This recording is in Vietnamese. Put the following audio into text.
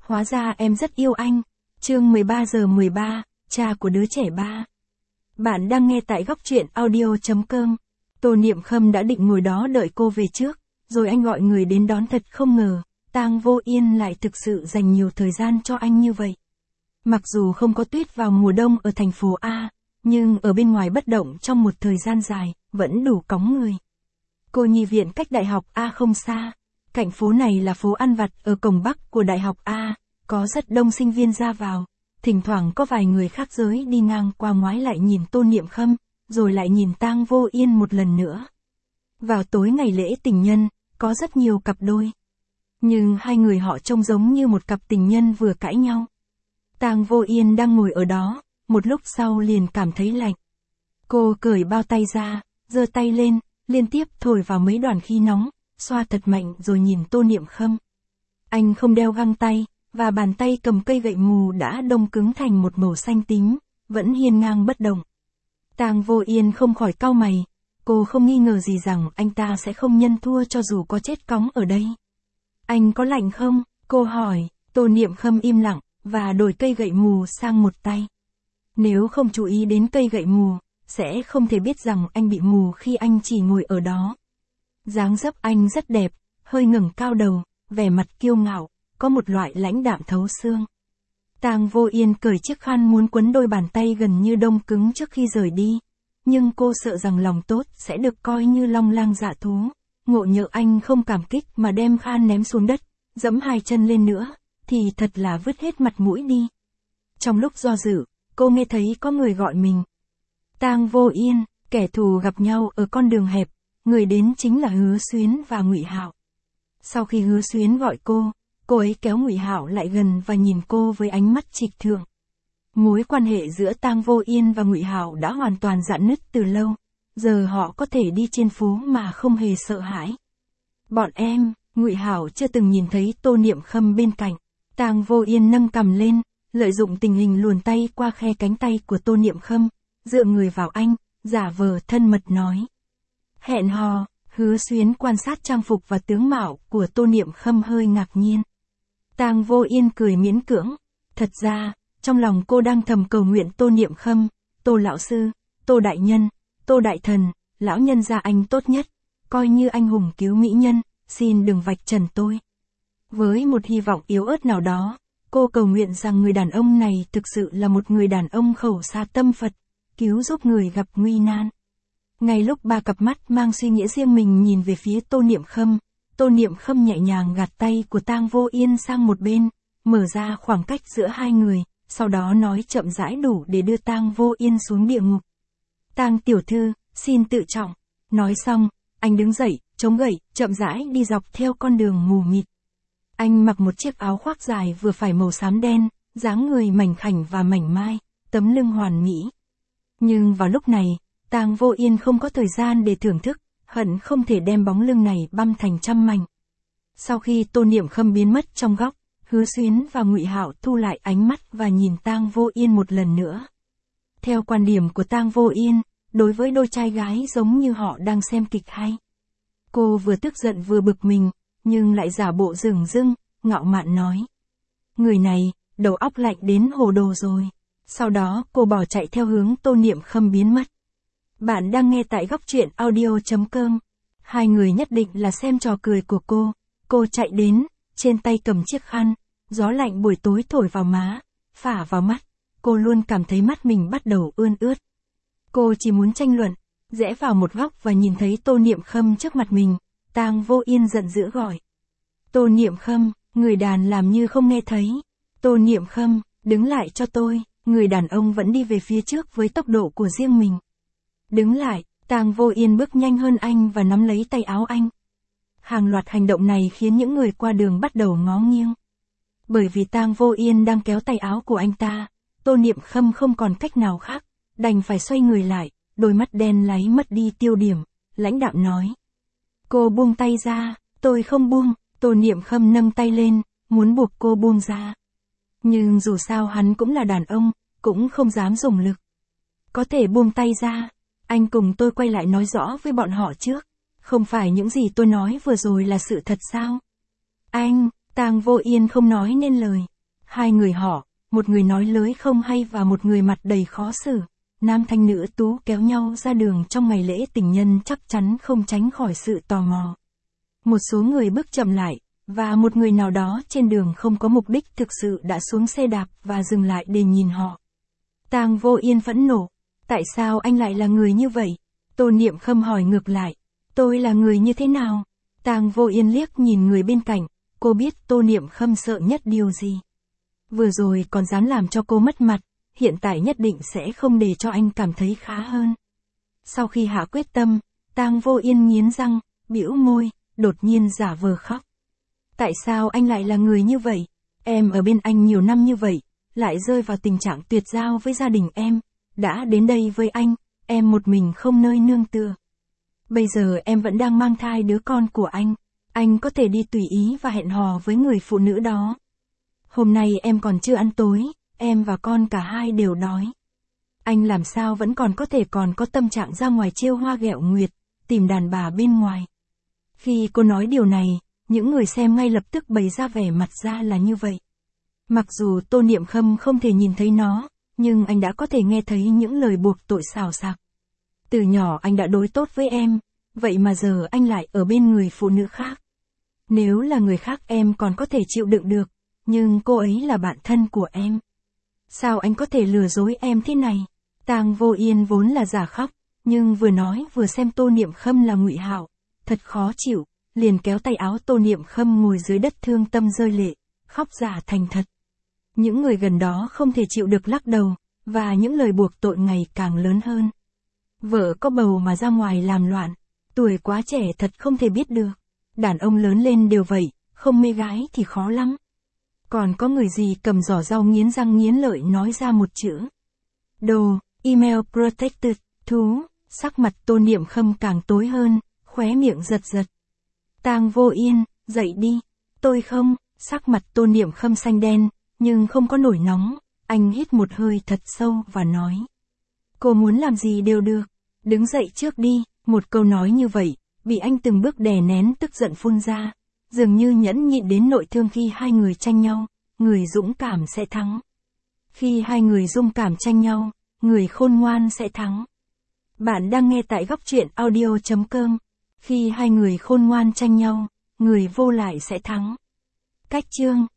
Hóa ra em rất yêu anh. Chương 13 giờ 13, cha của đứa trẻ 3. Bạn đang nghe tại góc truyện audio.com. Tô Niệm Khâm đã định ngồi đó đợi cô về trước, rồi anh gọi người đến đón, thật không ngờ, Tang Vô Yên lại thực sự dành nhiều thời gian cho anh như vậy. Mặc dù không có tuyết vào mùa đông ở thành phố A, nhưng ở bên ngoài bất động trong một thời gian dài, vẫn đủ cóng người. Cô nhi viện cách đại học A không xa. Cạnh phố này là phố ăn vặt ở cổng Bắc của đại học A, có rất đông sinh viên ra vào. Thỉnh thoảng có vài người khác giới đi ngang qua ngoái lại nhìn Tô Niệm Khâm, rồi lại nhìn Tang Vô Yên một lần nữa. Vào tối ngày lễ tình nhân, có rất nhiều cặp đôi. Nhưng hai người họ trông giống như một cặp tình nhân vừa cãi nhau. Tang Vô Yên đang ngồi ở đó, một lúc sau liền cảm thấy lạnh. Cô cởi bao tay ra, giơ tay lên, liên tiếp thổi vào mấy đoàn khí nóng, xoa thật mạnh rồi nhìn Tô Niệm Khâm. Anh không đeo găng tay, và bàn tay cầm cây gậy mù đã đông cứng thành một màu xanh tím, vẫn hiên ngang bất động. Tang Vô Yên không khỏi cau mày, cô không nghi ngờ gì rằng anh ta sẽ không nhân thua cho dù có chết cóng ở đây. Anh có lạnh không? Cô hỏi. Tô Niệm Khâm im lặng, và đổi cây gậy mù sang một tay. Nếu không chú ý đến cây gậy mù, sẽ không thể biết rằng anh bị mù khi anh chỉ ngồi ở đó. Dáng dấp anh rất đẹp, hơi ngẩng cao đầu, vẻ mặt kiêu ngạo, có một loại lãnh đạm thấu xương. Tang Vô Yên cởi chiếc khăn muốn quấn đôi bàn tay gần như đông cứng trước khi rời đi. Nhưng cô sợ rằng lòng tốt sẽ được coi như long lang dạ thú. Ngộ nhỡ anh không cảm kích mà đem khăn ném xuống đất, dẫm hai chân lên nữa, thì thật là vứt hết mặt mũi đi. Trong lúc do dự, cô nghe thấy có người gọi mình. Tang Vô Yên, kẻ thù gặp nhau ở con đường hẹp, người đến chính là Hứa Xuyến và Ngụy Hạo. Sau khi Hứa Xuyến gọi cô ấy kéo Ngụy Hạo lại gần và nhìn cô với ánh mắt trịch thượng. Mối quan hệ giữa Tang Vô Yên và Ngụy Hạo đã hoàn toàn rạn nứt từ lâu, giờ họ có thể đi trên phố mà không hề sợ hãi. Bọn em, Ngụy Hạo chưa từng nhìn thấy Tô Niệm Khâm bên cạnh. Tang Vô Yên nâng cằm lên, lợi dụng tình hình luồn tay qua khe cánh tay của Tô Niệm Khâm, dựa người vào anh, giả vờ thân mật nói. Hẹn hò. Hứa Xuyến quan sát trang phục và tướng mạo của Tô Niệm Khâm hơi ngạc nhiên. Tang Vô Yên cười miễn cưỡng. Thật ra, trong lòng cô đang thầm cầu nguyện Tô Niệm Khâm, Tô lão sư, Tô đại nhân, Tô đại thần, lão nhân gia anh tốt nhất, coi như anh hùng cứu mỹ nhân, xin đừng vạch trần tôi. Với một hy vọng yếu ớt nào đó, cô cầu nguyện rằng người đàn ông này thực sự là một người đàn ông khẩu xa tâm Phật, cứu giúp người gặp nguy nan. Ngay lúc ba cặp mắt mang suy nghĩ riêng mình nhìn về phía Tô Niệm Khâm nhẹ nhàng gạt tay của Tang Vô Yên sang một bên, mở ra khoảng cách giữa hai người, sau đó nói chậm rãi đủ để đưa Tang Vô Yên xuống địa ngục. Tang tiểu thư, xin tự trọng. Nói xong, anh đứng dậy, chống gậy, chậm rãi đi dọc theo con đường mù mịt. Anh mặc một chiếc áo khoác dài vừa phải màu xám đen, dáng người mảnh khảnh và mảnh mai, tấm lưng hoàn mỹ. Nhưng vào lúc này, Tang Vô Yên không có thời gian để thưởng thức, hận không thể đem bóng lưng này băm thành trăm mảnh. Sau khi Tô Niệm Khâm biến mất trong góc, Hứa Xuyến và Ngụy Hạo thu lại ánh mắt và nhìn Tang Vô Yên một lần nữa. Theo quan điểm của Tang Vô Yên, đối với đôi trai gái giống như họ đang xem kịch hay. Cô vừa tức giận vừa bực mình, nhưng lại giả bộ dửng dưng, ngạo mạn nói. Người này, đầu óc lạnh đến hồ đồ rồi. Sau đó cô bỏ chạy theo hướng Tô Niệm Khâm biến mất. Bạn đang nghe tại góc truyện audio.com. Hai người nhất định là xem trò cười của cô. Cô chạy đến, trên tay cầm chiếc khăn, gió lạnh buổi tối thổi vào má, phả vào mắt. Cô luôn cảm thấy mắt mình bắt đầu ươn ướt. Cô chỉ muốn tranh luận, rẽ vào một góc và nhìn thấy Tô Niệm Khâm trước mặt mình. Tang Vô Yên giận dữ gọi. Tô Niệm Khâm, người đàn làm như không nghe thấy. Tô Niệm Khâm, đứng lại cho tôi. Người đàn ông vẫn đi về phía trước với tốc độ của riêng mình. Đứng lại, Tang Vô Yên bước nhanh hơn anh và nắm lấy tay áo anh. Hàng loạt hành động này khiến những người qua đường bắt đầu ngó nghiêng. Bởi vì Tang Vô Yên đang kéo tay áo của anh ta, Tô Niệm Khâm không còn cách nào khác, đành phải xoay người lại, đôi mắt đen láy mất đi tiêu điểm, lãnh đạm nói. Cô buông tay ra. Tôi không buông. Tô Niệm Khâm nâng tay lên, muốn buộc cô buông ra. Nhưng dù sao hắn cũng là đàn ông, cũng không dám dùng lực. Có thể buông tay ra. Anh cùng tôi quay lại nói rõ với bọn họ trước. Không phải những gì tôi nói vừa rồi là sự thật sao? Anh, Tang Vô Yên không nói nên lời. Hai người họ, một người nói lới không hay và một người mặt đầy khó xử. Nam thanh nữ tú kéo nhau ra đường trong ngày lễ tình nhân chắc chắn không tránh khỏi sự tò mò. Một số người bước chậm lại, và một người nào đó trên đường không có mục đích thực sự đã xuống xe đạp và dừng lại để nhìn họ. Tang Vô Yên phẫn nộ. Tại sao anh lại là người như vậy? Tô Niệm Khâm hỏi ngược lại. Tôi là người như thế nào? Tang Vô Yên liếc nhìn người bên cạnh, cô biết Tô Niệm Khâm sợ nhất điều gì. Vừa rồi còn dám làm cho cô mất mặt, hiện tại nhất định sẽ không để cho anh cảm thấy khá hơn. Sau khi hạ quyết tâm, Tang Vô Yên nghiến răng, bĩu môi, đột nhiên giả vờ khóc. Tại sao anh lại là người như vậy? Em ở bên anh nhiều năm như vậy, lại rơi vào tình trạng tuyệt giao với gia đình em. Đã đến đây với anh, em một mình không nơi nương tựa. Bây giờ em vẫn đang mang thai đứa con của anh có thể đi tùy ý và hẹn hò với người phụ nữ đó. Hôm nay em còn chưa ăn tối, em và con cả hai đều đói. Anh làm sao vẫn còn có tâm trạng ra ngoài trêu hoa ghẹo nguyệt, tìm đàn bà bên ngoài. Khi cô nói điều này, những người xem ngay lập tức bày ra vẻ mặt ra là như vậy. Mặc dù Tô Niệm Khâm không thể nhìn thấy nó, nhưng anh đã có thể nghe thấy những lời buộc tội xào xạc. Từ nhỏ anh đã đối tốt với em, vậy mà giờ anh lại ở bên người phụ nữ khác. Nếu là người khác em còn có thể chịu đựng được, nhưng cô ấy là bạn thân của em. Sao anh có thể lừa dối em thế này? Tang Vô Yên vốn là giả khóc, nhưng vừa nói vừa xem Tô Niệm Khâm là ngụy Hạo, thật khó chịu, liền kéo tay áo Tô Niệm Khâm ngồi dưới đất thương tâm rơi lệ, khóc giả thành thật. Những người gần đó không thể chịu được lắc đầu, và những lời buộc tội ngày càng lớn hơn. Vợ có bầu mà ra ngoài làm loạn, tuổi quá trẻ thật không thể biết được. Đàn ông lớn lên đều vậy, không mê gái thì khó lắm. Còn có người gì cầm giỏ rau nghiến răng nghiến lợi nói ra một chữ. Đồ, email protected, thú, sắc mặt Tô Niệm Khâm càng tối hơn, khóe miệng giật giật. Tang Vô Yên, dậy đi. Tôi không, sắc mặt Tô Niệm Khâm xanh đen, nhưng không có nổi nóng, anh hít một hơi thật sâu và nói. Cô muốn làm gì đều được, đứng dậy trước đi, một câu nói như vậy, bị anh từng bước đè nén tức giận phun ra, dường như nhẫn nhịn đến nội thương khi hai người tranh nhau, người dũng cảm sẽ thắng. Khi hai người dung cảm tranh nhau, người khôn ngoan sẽ thắng. Bạn đang nghe tại góc truyện audio.com. Khi hai người khôn ngoan tranh nhau, người vô lại sẽ thắng. Cách chương